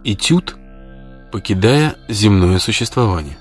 Этюд, покидая земное существование.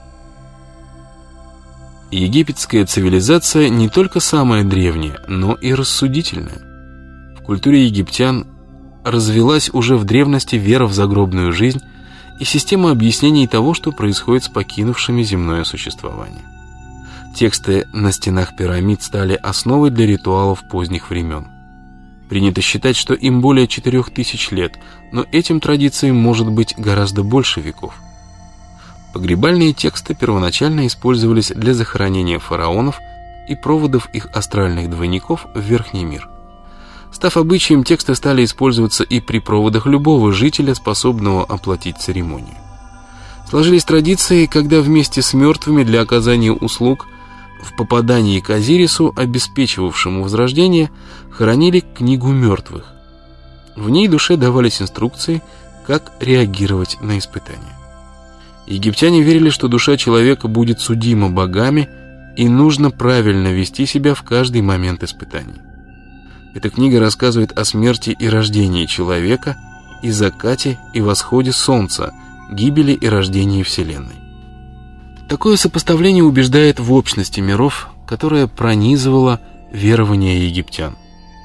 Египетская цивилизация не только самая древняя, но и рассудительная. В культуре египтян развилась уже в древности вера в загробную жизнь и система объяснений того, что происходит с покинувшими земное существование. Тексты на стенах пирамид стали основой для ритуалов поздних времен. Принято считать, что им более 4000 лет, но этим традициям может быть гораздо больше веков. Погребальные тексты первоначально использовались для захоронения фараонов и проводов их астральных двойников в верхний мир. Став обычаем, тексты стали использоваться и при проводах любого жителя, способного оплатить церемонию. Сложились традиции, когда вместе с мертвыми для оказания услуг в попадании к Азирису, обеспечивавшему возрождение, хоронили книгу мертвых. В ней душе давались инструкции, как реагировать на испытания. Египтяне верили, что душа человека будет судима богами и нужно правильно вести себя в каждый момент испытаний. Эта книга рассказывает о смерти и рождении человека, и закате и восходе солнца, гибели и рождении Вселенной. Такое сопоставление убеждает в общности миров, которая пронизывала верования египтян.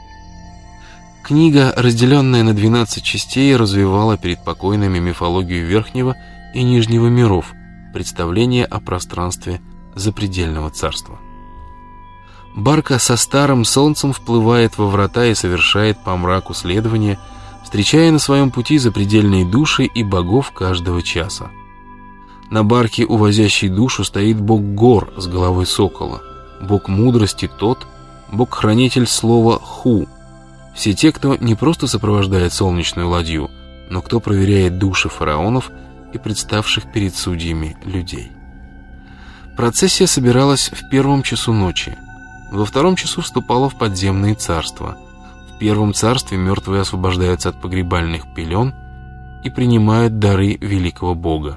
Книга, разделенная на 12 частей, развивала перед покойными мифологию Верхнего и Нижнего миров, представление о пространстве запредельного царства. Барка со старым солнцем вплывает во врата и совершает по мраку следование, встречая на своем пути запредельные души и богов каждого часа. На барке, увозящей душу, стоит бог гор с головой сокола, бог мудрости Тот, бог-хранитель слова Ху. Все те, кто не просто сопровождает солнечную ладью, но кто проверяет души фараонов и представших перед судьями людей. Процессия собиралась в 1 часу ночи. Во 2 часу вступала в подземные царства. В 1 царстве мертвые освобождаются от погребальных пелен и принимают дары великого бога.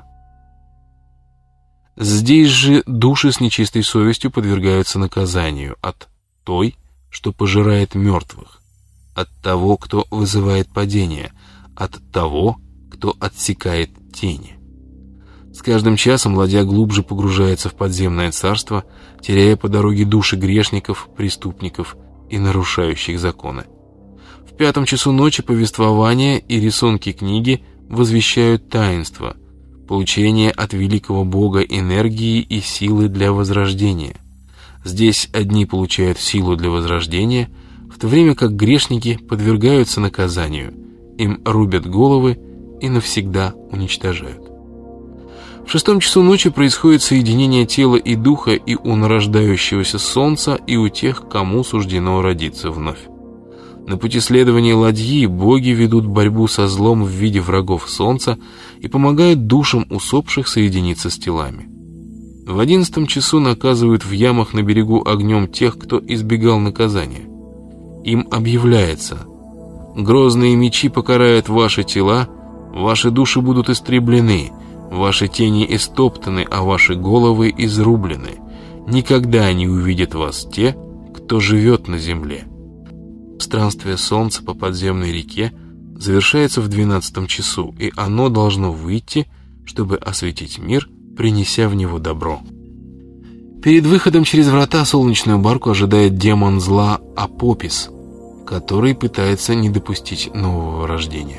Здесь же души с нечистой совестью подвергаются наказанию от той, что пожирает мертвых, от того, кто вызывает падение, от того, кто отсекает тени. С каждым часом ладья глубже погружается в подземное царство, теряя по дороге души грешников, преступников и нарушающих законы. В 5 часу ночи повествования и рисунки книги возвещают таинство, получение от великого бога энергии и силы для возрождения. Здесь одни получают силу для возрождения, в то время как грешники подвергаются наказанию, им рубят головы и навсегда уничтожают. В 6 часу ночи происходит соединение тела и духа и у нарождающегося солнца, и у тех, кому суждено родиться вновь. На пути следования ладьи боги ведут борьбу со злом в виде врагов солнца и помогают душам усопших соединиться с телами. В 11 часу наказывают в ямах на берегу огнем тех, кто избегал наказания. Им объявляется: «Грозные мечи покарают ваши тела, ваши души будут истреблены, ваши тени истоптаны, а ваши головы изрублены. Никогда не увидят вас те, кто живет на земле». Странствие солнца по подземной реке завершается в 12 часу, и оно должно выйти, чтобы осветить мир, принеся в него добро. Перед выходом через врата солнечную барку ожидает демон зла Апопис, который пытается не допустить нового рождения.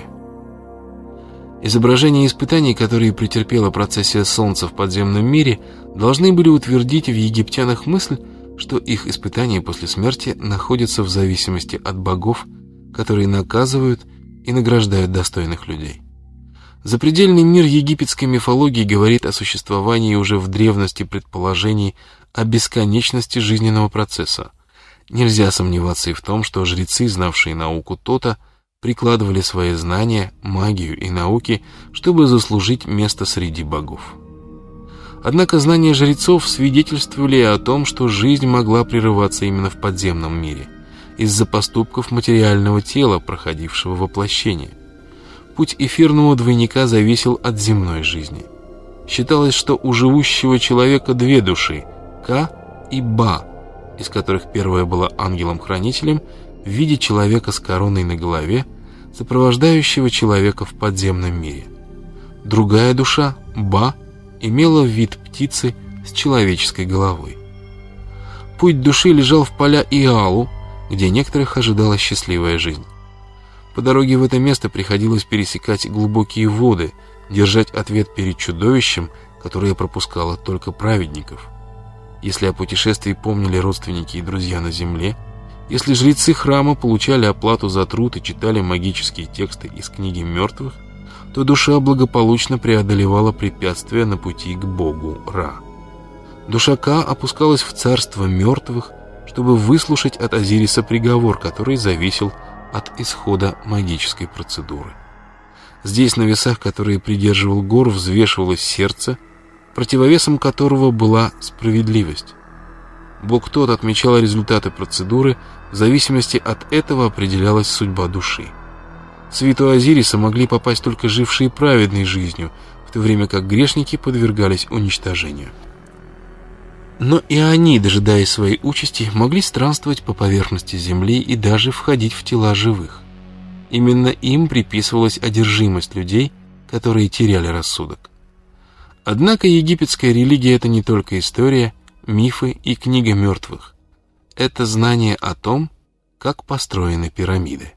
Изображения испытаний, которые претерпела процессия солнца в подземном мире, должны были утвердить в египтянах мысль, что их испытания после смерти находятся в зависимости от богов, которые наказывают и награждают достойных людей. Запредельный мир египетской мифологии говорит о существовании уже в древности предположений о бесконечности жизненного процесса. Нельзя сомневаться и в том, что жрецы, знавшие науку Тота, прикладывали свои знания, магию и науки, чтобы заслужить место среди богов. Однако знания жрецов свидетельствовали о том, что жизнь могла прерываться именно в подземном мире, из-за поступков материального тела, проходившего воплощение. Путь эфирного двойника зависел от земной жизни. Считалось, что у живущего человека 2 души – Ка и Ба, из которых первая была ангелом-хранителем в виде человека с короной на голове, сопровождающего человека в подземном мире. Другая душа, Ба, имела вид птицы с человеческой головой. Путь души лежал в поля Иалу, где некоторых ожидала счастливая жизнь. По дороге в это место приходилось пересекать глубокие воды, держать ответ перед чудовищем, которое пропускало только праведников. Если о путешествии помнили родственники и друзья на земле, если жрецы храма получали оплату за труд и читали магические тексты из книги мертвых, то душа благополучно преодолевала препятствия на пути к богу Ра. Душа Ка опускалась в царство мертвых, чтобы выслушать от Азириса приговор, который зависел от исхода магической процедуры. Здесь на весах, которые придерживал Гор, взвешивалось сердце, противовесом которого была справедливость. Бог тот отмечал результаты процедуры, в зависимости от этого определялась судьба души. В свиту Азириса могли попасть только жившие праведной жизнью, в то время как грешники подвергались уничтожению. Но и они, дожидаясь своей участи, могли странствовать по поверхности земли и даже входить в тела живых. Именно им приписывалась одержимость людей, которые теряли рассудок. Однако египетская религия — это не только история, мифы и книга мертвых. Это знание о том, как построены пирамиды.